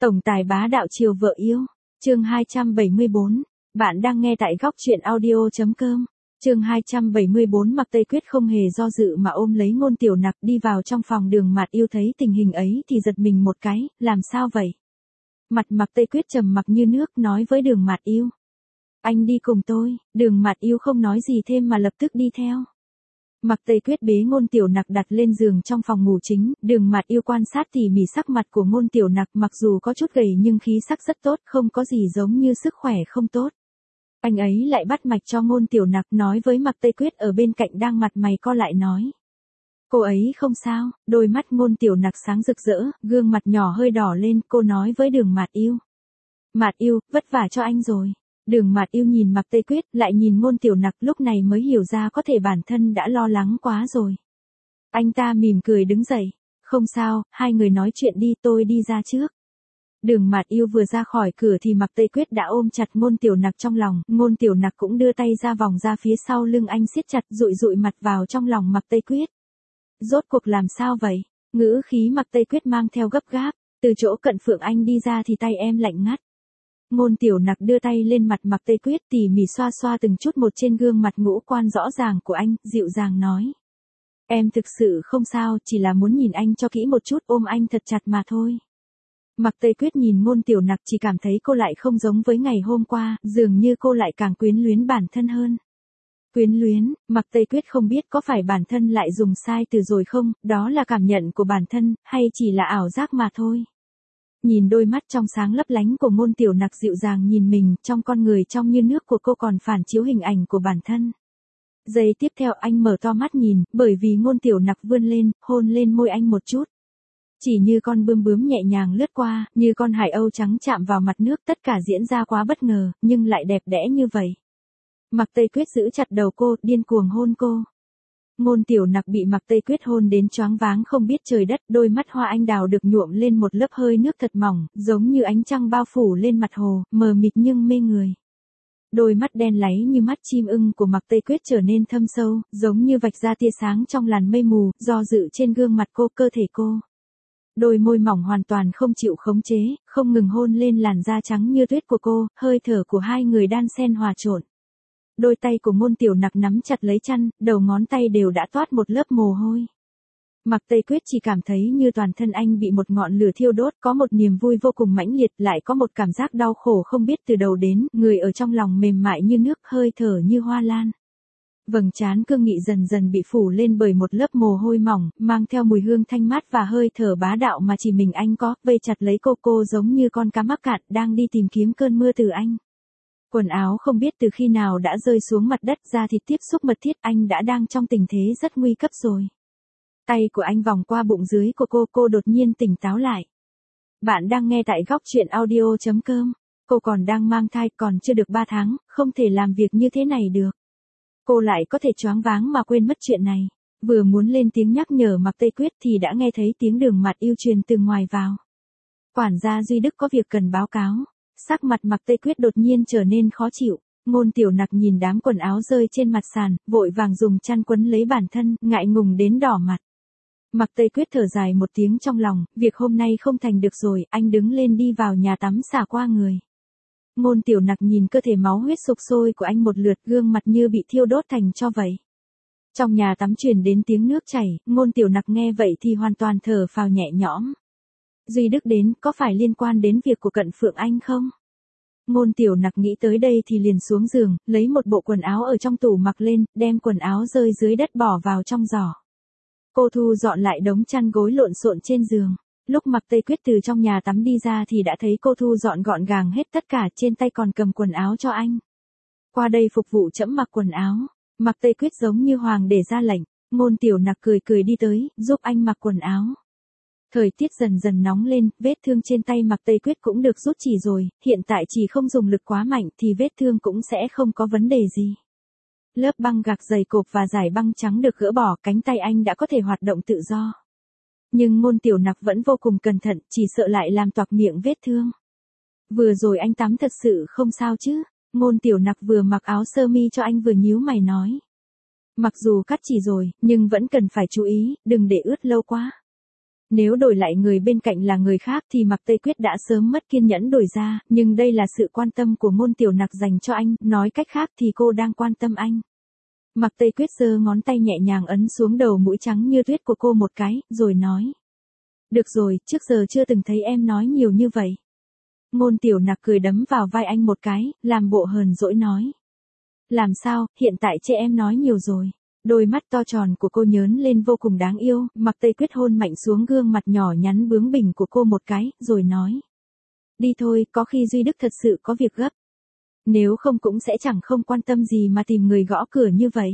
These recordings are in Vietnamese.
Tổng tài bá đạo chiều vợ yêu. Chương 274. Bạn đang nghe tại góc truyện audio.com. Chương 274. Mặc Tây Quyết không hề do dự mà ôm lấy Ngôn Tiểu Nặc đi vào trong phòng. Đường Mạt Yêu thấy tình hình ấy thì giật mình một cái, làm sao vậy? Mặt Mặc Tây Quyết trầm mặc như nước nói với Đường Mạt Yêu. Anh đi cùng tôi. Đường Mạt Yêu không nói gì thêm mà lập tức đi theo. Mặc Tây Quyết bế Ngôn Tiểu Nặc đặt lên giường trong phòng ngủ chính, Đường Mạt Yêu quan sát tỉ mỉ sắc mặt của Ngôn Tiểu Nặc, mặc dù có chút gầy nhưng khí sắc rất tốt, không có gì giống như sức khỏe không tốt. Anh ấy lại bắt mạch cho Ngôn Tiểu Nặc, nói với Mặc Tây Quyết ở bên cạnh đang mặt mày co lại nói. Cô ấy không sao. Đôi mắt Ngôn Tiểu Nặc sáng rực rỡ, gương mặt nhỏ hơi đỏ lên, cô nói với Đường Mạt Yêu. Mạt Yêu, vất vả cho anh rồi. Đường Mạt Yêu nhìn Mặc Tây Quyết, lại nhìn Ngôn Tiểu Nặc, lúc này mới hiểu ra có thể bản thân đã lo lắng quá rồi. Anh ta mỉm cười đứng dậy. Không sao, hai người nói chuyện đi, tôi đi ra trước. Đường Mạt Yêu vừa ra khỏi cửa thì Mặc Tây Quyết đã ôm chặt Ngôn Tiểu Nặc trong lòng, Ngôn Tiểu Nặc cũng đưa tay ra vòng ra phía sau lưng anh siết chặt, dụi dụi mặt vào trong lòng Mặc Tây Quyết. Rốt cuộc làm sao vậy? Ngữ khí Mặc Tây Quyết mang theo gấp gáp, từ chỗ cận phượng anh đi ra thì tay em lạnh ngắt. Ngôn Tiểu Nặc đưa tay lên mặt Mặc Tây Quyết tỉ mỉ xoa xoa từng chút một trên gương mặt ngũ quan rõ ràng của anh, dịu dàng nói. Em thực sự không sao, chỉ là muốn nhìn anh cho kỹ một chút, ôm anh thật chặt mà thôi. Mặc Tây Quyết nhìn Ngôn Tiểu Nặc chỉ cảm thấy cô lại không giống với ngày hôm qua, dường như cô lại càng quyến luyến bản thân hơn. Quyến luyến, Mặc Tây Quyết không biết có phải bản thân lại dùng sai từ rồi không, đó là cảm nhận của bản thân, hay chỉ là ảo giác mà thôi. Nhìn đôi mắt trong sáng lấp lánh của Ngôn Tiểu Nặc dịu dàng nhìn mình, trong con người trong như nước của cô còn phản chiếu hình ảnh của bản thân. Giây tiếp theo anh mở to mắt nhìn, bởi vì Ngôn Tiểu Nặc vươn lên, hôn lên môi anh một chút. Chỉ như con bướm bướm nhẹ nhàng lướt qua, như con hải âu trắng chạm vào mặt nước, tất cả diễn ra quá bất ngờ, nhưng lại đẹp đẽ như vậy. Mặc Tây Quyết giữ chặt đầu cô, điên cuồng hôn cô. Ngôn Tiểu Nặc bị Mặc Tây Quyết hôn đến choáng váng không biết trời đất, đôi mắt hoa anh đào được nhuộm lên một lớp hơi nước thật mỏng, giống như ánh trăng bao phủ lên mặt hồ, mờ mịt nhưng mê người. Đôi mắt đen láy như mắt chim ưng của Mặc Tây Quyết trở nên thâm sâu, giống như vạch ra tia sáng trong làn mây mù, do dự trên gương mặt cô, cơ thể cô. Đôi môi mỏng hoàn toàn không chịu khống chế, không ngừng hôn lên làn da trắng như tuyết của cô, hơi thở của hai người đan xen hòa trộn. Đôi tay của Ngôn Tiểu Nặc nắm chặt lấy chăn, đầu ngón tay đều đã toát một lớp mồ hôi. Mặc Tây Quyết chỉ cảm thấy như toàn thân anh bị một ngọn lửa thiêu đốt, có một niềm vui vô cùng mãnh liệt, lại có một cảm giác đau khổ không biết từ đầu đến, người ở trong lòng mềm mại như nước, hơi thở như hoa lan. Vầng trán cương nghị dần dần bị phủ lên bởi một lớp mồ hôi mỏng, mang theo mùi hương thanh mát và hơi thở bá đạo mà chỉ mình anh có, vây chặt lấy cô giống như con cá mắc cạn đang đi tìm kiếm cơn mưa từ anh. Quần áo không biết từ khi nào đã rơi xuống mặt đất, da thịt tiếp xúc mật thiết, anh đã đang trong tình thế rất nguy cấp rồi. Tay của anh vòng qua bụng dưới của cô đột nhiên tỉnh táo lại. Bạn đang nghe tại góc truyện audio.com. Cô còn đang mang thai, còn chưa được 3 tháng, không thể làm việc như thế này được. Cô lại có thể choáng váng mà quên mất chuyện này. Vừa muốn lên tiếng nhắc nhở Mặc Tây Quyết thì đã nghe thấy tiếng Đường Mạt Yêu truyền từ ngoài vào. Quản gia Duy Đức có việc cần báo cáo. Sắc mặt Mặc Tây Quyết đột nhiên trở nên khó chịu. Ngôn Tiểu Nặc nhìn đám quần áo rơi trên mặt sàn, vội vàng dùng chăn quấn lấy bản thân, ngại ngùng đến đỏ mặt. Mặc Tây Quyết thở dài một tiếng trong lòng, việc hôm nay không thành được rồi, anh đứng lên đi vào nhà tắm xả qua người. Ngôn Tiểu Nặc nhìn cơ thể máu huyết sục sôi của anh một lượt, gương mặt như bị thiêu đốt thành tro vậy. Trong nhà tắm truyền đến tiếng nước chảy, Ngôn Tiểu Nặc nghe vậy thì hoàn toàn thở phào nhẹ nhõm. Duy Đức đến, có phải liên quan đến việc của Cận Phượng Anh không? Ngôn Tiểu Nặc nghĩ tới đây thì liền xuống giường, lấy một bộ quần áo ở trong tủ mặc lên, đem quần áo rơi dưới đất bỏ vào trong giỏ. Cô thu dọn lại đống chăn gối lộn xộn trên giường. Lúc Mặc Tây Quyết từ trong nhà tắm đi ra thì đã thấy cô thu dọn gọn gàng hết tất cả, trên tay còn cầm quần áo cho anh. Qua đây phục vụ trẫm mặc quần áo. Mặc Tây Quyết giống như hoàng để ra lệnh. Ngôn Tiểu Nặc cười cười đi tới, giúp anh mặc quần áo. Thời tiết dần dần nóng lên, vết thương trên tay Mặc Tây Quyết cũng được rút chỉ rồi, hiện tại chỉ không dùng lực quá mạnh thì vết thương cũng sẽ không có vấn đề gì. Lớp băng gạc dày cộp và dải băng trắng được gỡ bỏ, cánh tay anh đã có thể hoạt động tự do. Nhưng Ngôn Tiểu Nặc vẫn vô cùng cẩn thận, chỉ sợ lại làm toạc miệng vết thương. Vừa rồi anh tắm thật sự không sao chứ? Ngôn Tiểu Nặc vừa mặc áo sơ mi cho anh vừa nhíu mày nói. Mặc dù cắt chỉ rồi, nhưng vẫn cần phải chú ý, đừng để ướt lâu quá. Nếu đổi lại người bên cạnh là người khác thì Mạc Tây Quyết đã sớm mất kiên nhẫn đổi ra, nhưng đây là sự quan tâm của Ngôn Tiểu Nặc dành cho anh, nói cách khác thì cô đang quan tâm anh. Mạc Tây Quyết giơ ngón tay nhẹ nhàng ấn xuống đầu mũi trắng như tuyết của cô một cái, rồi nói. Được rồi, trước giờ chưa từng thấy em nói nhiều như vậy. Ngôn Tiểu Nặc cười đấm vào vai anh một cái, làm bộ hờn dỗi nói. Làm sao, hiện tại chị em nói nhiều rồi. Đôi mắt to tròn của cô nhớn lên vô cùng đáng yêu, Mạc Tây Quyết hôn mạnh xuống gương mặt nhỏ nhắn bướng bỉnh của cô một cái, rồi nói. Đi thôi, có khi Duy Đức thật sự có việc gấp. Nếu không cũng sẽ chẳng không quan tâm gì mà tìm người gõ cửa như vậy.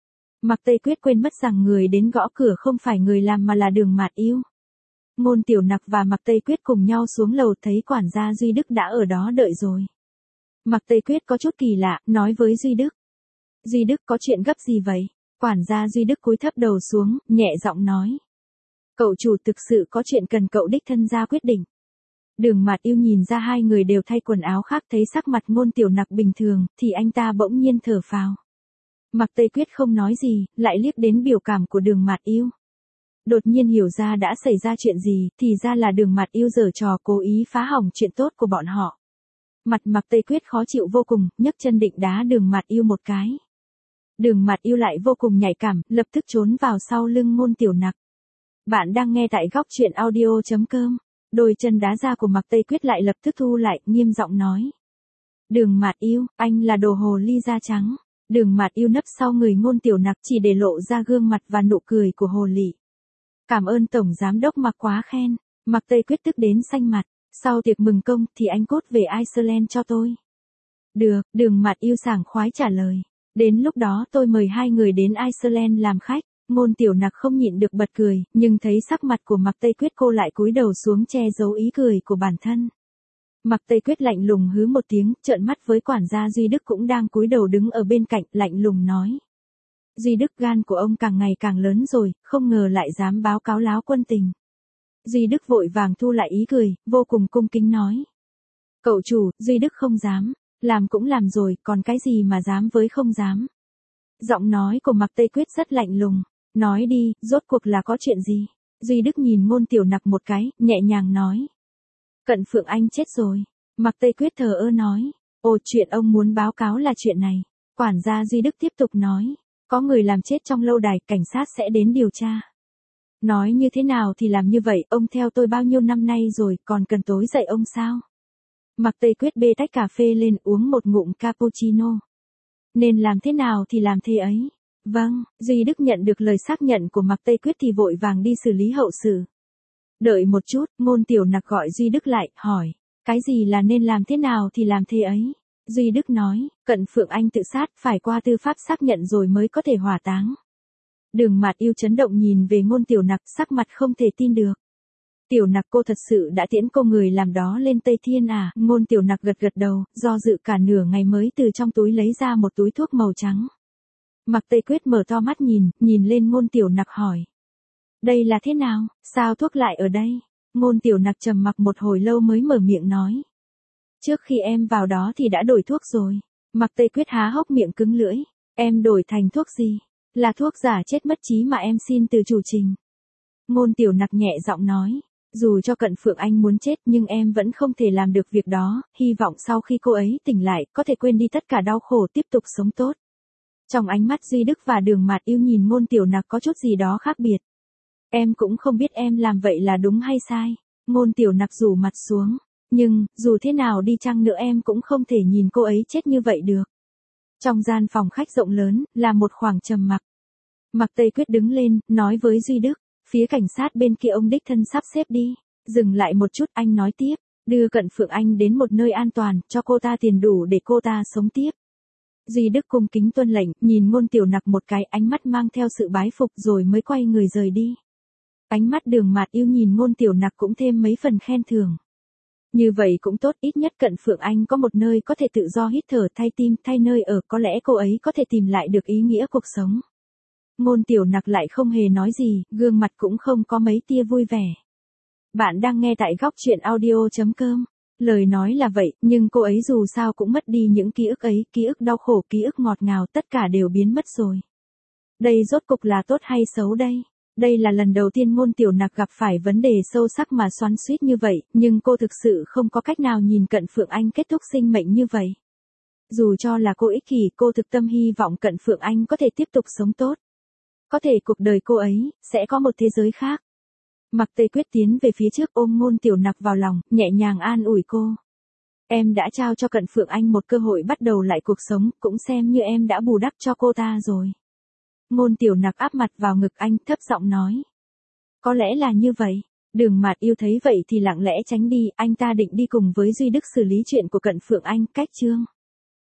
Mạc Tây Quyết quên mất rằng người đến gõ cửa không phải người làm mà là Đường Mạt Yêu. Ngôn Tiểu Nặc và Mạc Tây Quyết cùng nhau xuống lầu thấy quản gia Duy Đức đã ở đó đợi rồi. Mạc Tây Quyết có chút kỳ lạ, nói với Duy Đức. Duy Đức có chuyện gấp gì vậy? Quản gia Duy Đức cúi thấp đầu xuống, nhẹ giọng nói. Cậu chủ thực sự có chuyện cần cậu đích thân ra quyết định. Đường Mạt Yêu nhìn ra hai người đều thay quần áo khác, thấy sắc mặt Ngôn Tiểu Nặc bình thường, thì anh ta bỗng nhiên thở phào. Mạc Tây Quyết không nói gì, lại liếc đến biểu cảm của Đường Mạt Yêu. Đột nhiên hiểu ra đã xảy ra chuyện gì, thì ra là Đường Mạt Yêu giở trò cố ý phá hỏng chuyện tốt của bọn họ. Mặt Mạc Tây Quyết khó chịu vô cùng, nhấc chân định đá Đường Mạt Yêu một cái. Đường Mạt Yêu lại vô cùng nhạy cảm, lập tức trốn vào sau lưng Ngôn Tiểu Nặc. Bạn đang nghe tại góc truyện audio.com. Đôi chân đá ra của Mạc Tây Quyết lại lập tức thu lại, nghiêm giọng nói. Đường Mạt Yêu, anh là đồ hồ ly da trắng. Đường Mạt Yêu nấp sau người Ngôn Tiểu Nặc chỉ để lộ ra gương mặt và nụ cười của hồ lị. Cảm ơn Tổng Giám đốc Mạc quá khen. Mạc Tây Quyết tức đến xanh mặt. Sau tiệc mừng công thì anh cốt về Iceland cho tôi. Được, Đường Mạt Yêu sảng khoái trả lời. Đến lúc đó tôi mời hai người đến Iceland làm khách. Ngôn Tiểu Nặc không nhịn được bật cười, nhưng thấy sắc mặt của Mạc Tây Quyết cô lại cúi đầu xuống che giấu ý cười của bản thân. Mạc Tây Quyết lạnh lùng hứ một tiếng, trợn mắt với quản gia Duy Đức cũng đang cúi đầu đứng ở bên cạnh, lạnh lùng nói. Duy Đức, gan của ông càng ngày càng lớn rồi, không ngờ lại dám báo cáo láo quân tình. Duy Đức vội vàng thu lại ý cười, vô cùng cung kính nói. Cậu chủ, Duy Đức không dám, làm cũng làm rồi, còn cái gì mà dám với không dám. Giọng nói của Mạc Tây Quyết rất lạnh lùng, nói đi, rốt cuộc là có chuyện gì. Duy Đức nhìn Ngôn Tiểu Nặc một cái, nhẹ nhàng nói. Cận Phượng Anh chết rồi. Mạc Tây Quyết thờ ơ nói. Ồ, chuyện ông muốn báo cáo là chuyện này. Quản gia Duy Đức tiếp tục nói. Có người làm chết trong lâu đài, cảnh sát sẽ đến điều tra. Nói như thế nào thì làm như vậy, ông theo tôi bao nhiêu năm nay rồi, còn cần tối dậy ông sao? Mạc Tây Quyết bê tách cà phê lên uống một ngụm cappuccino. Nên làm thế nào thì làm thế ấy. Vâng, Duy Đức nhận được lời xác nhận của Mạc Tây Quyết thì vội vàng đi xử lý hậu sự. Đợi một chút, Ngôn Tiểu Nặc gọi Duy Đức lại, hỏi. Cái gì là nên làm thế nào thì làm thế ấy? Duy Đức nói, Cận Phượng Anh tự sát, phải qua tư pháp xác nhận rồi mới có thể hỏa táng. Đường Mạt Yêu chấn động nhìn về Ngôn Tiểu Nặc, sắc mặt không thể tin được. Tiểu Nặc, cô thật sự đã tiễn cô người làm đó lên Tây Thiên à? Ngôn Tiểu Nặc gật gật đầu, do dự cả nửa ngày mới từ trong túi lấy ra một túi thuốc màu trắng. Mạc Tây Quyết mở to mắt nhìn lên Ngôn Tiểu Nặc hỏi. Đây là thế nào, sao thuốc lại ở đây? Ngôn Tiểu Nặc trầm mặc một hồi lâu mới mở miệng nói. Trước khi em vào đó thì đã đổi thuốc rồi. Mạc Tây Quyết há hốc miệng cứng lưỡi. Em đổi thành thuốc gì? Là thuốc giả chết mất trí mà em xin từ chủ trình. Ngôn Tiểu Nặc nhẹ giọng nói. Dù cho Cận Phượng Anh muốn chết nhưng em vẫn không thể làm được việc đó, hy vọng sau khi cô ấy tỉnh lại có thể quên đi tất cả đau khổ, tiếp tục sống tốt. Trong ánh mắt Duy Đức và Đường Mạt Yêu nhìn Ngôn Tiểu Nặc có chút gì đó khác biệt. Em cũng không biết em làm vậy là đúng hay sai. Ngôn Tiểu Nặc rủ mặt xuống. Nhưng, dù thế nào đi chăng nữa em cũng không thể nhìn cô ấy chết như vậy được. Trong gian phòng khách rộng lớn, là một khoảng trầm mặc. Mạc Tây Quyết đứng lên, nói với Duy Đức. Phía cảnh sát bên kia ông đích thân sắp xếp đi. Dừng lại một chút, anh nói tiếp. Đưa Cận Phượng Anh đến một nơi an toàn, cho cô ta tiền đủ để cô ta sống tiếp. Duy Đức cung kính tuân lệnh, nhìn Ngôn Tiểu Nặc một cái, ánh mắt mang theo sự bái phục rồi mới quay người rời đi. Ánh mắt Đường Mạt Yêu nhìn Ngôn Tiểu Nặc cũng thêm mấy phần khen thưởng. Như vậy cũng tốt, ít nhất Cận Phượng Anh có một nơi có thể tự do hít thở, thay tim, thay nơi ở, có lẽ cô ấy có thể tìm lại được ý nghĩa cuộc sống. Ngôn Tiểu Nặc lại không hề nói gì, gương mặt cũng không có mấy tia vui vẻ. Bạn đang nghe tại góc truyện audio.com. Lời nói là vậy, nhưng cô ấy dù sao cũng mất đi những ký ức ấy, ký ức đau khổ, ký ức ngọt ngào, tất cả đều biến mất rồi. Đây rốt cục là tốt hay xấu đây? Đây là lần đầu tiên Ngôn Tiểu Nặc gặp phải vấn đề sâu sắc mà xoắn xuýt như vậy, nhưng cô thực sự không có cách nào nhìn Cận Phượng Anh kết thúc sinh mệnh như vậy. Dù cho là cô ích kỷ, cô thực tâm hy vọng Cận Phượng Anh có thể tiếp tục sống tốt. Có thể cuộc đời cô ấy, sẽ có một thế giới khác. Mạc Tây Quyết tiến về phía trước ôm Ngôn Tiểu Nặc vào lòng, nhẹ nhàng an ủi cô. Em đã trao cho Cận Phượng Anh một cơ hội bắt đầu lại cuộc sống, cũng xem như em đã bù đắp cho cô ta rồi. Ngôn Tiểu Nặc áp mặt vào ngực anh, thấp giọng nói. Có lẽ là như vậy. Đường Mạt Yêu thấy vậy thì lặng lẽ tránh đi, anh ta định đi cùng với Duy Đức xử lý chuyện của Cận Phượng Anh, cách chương.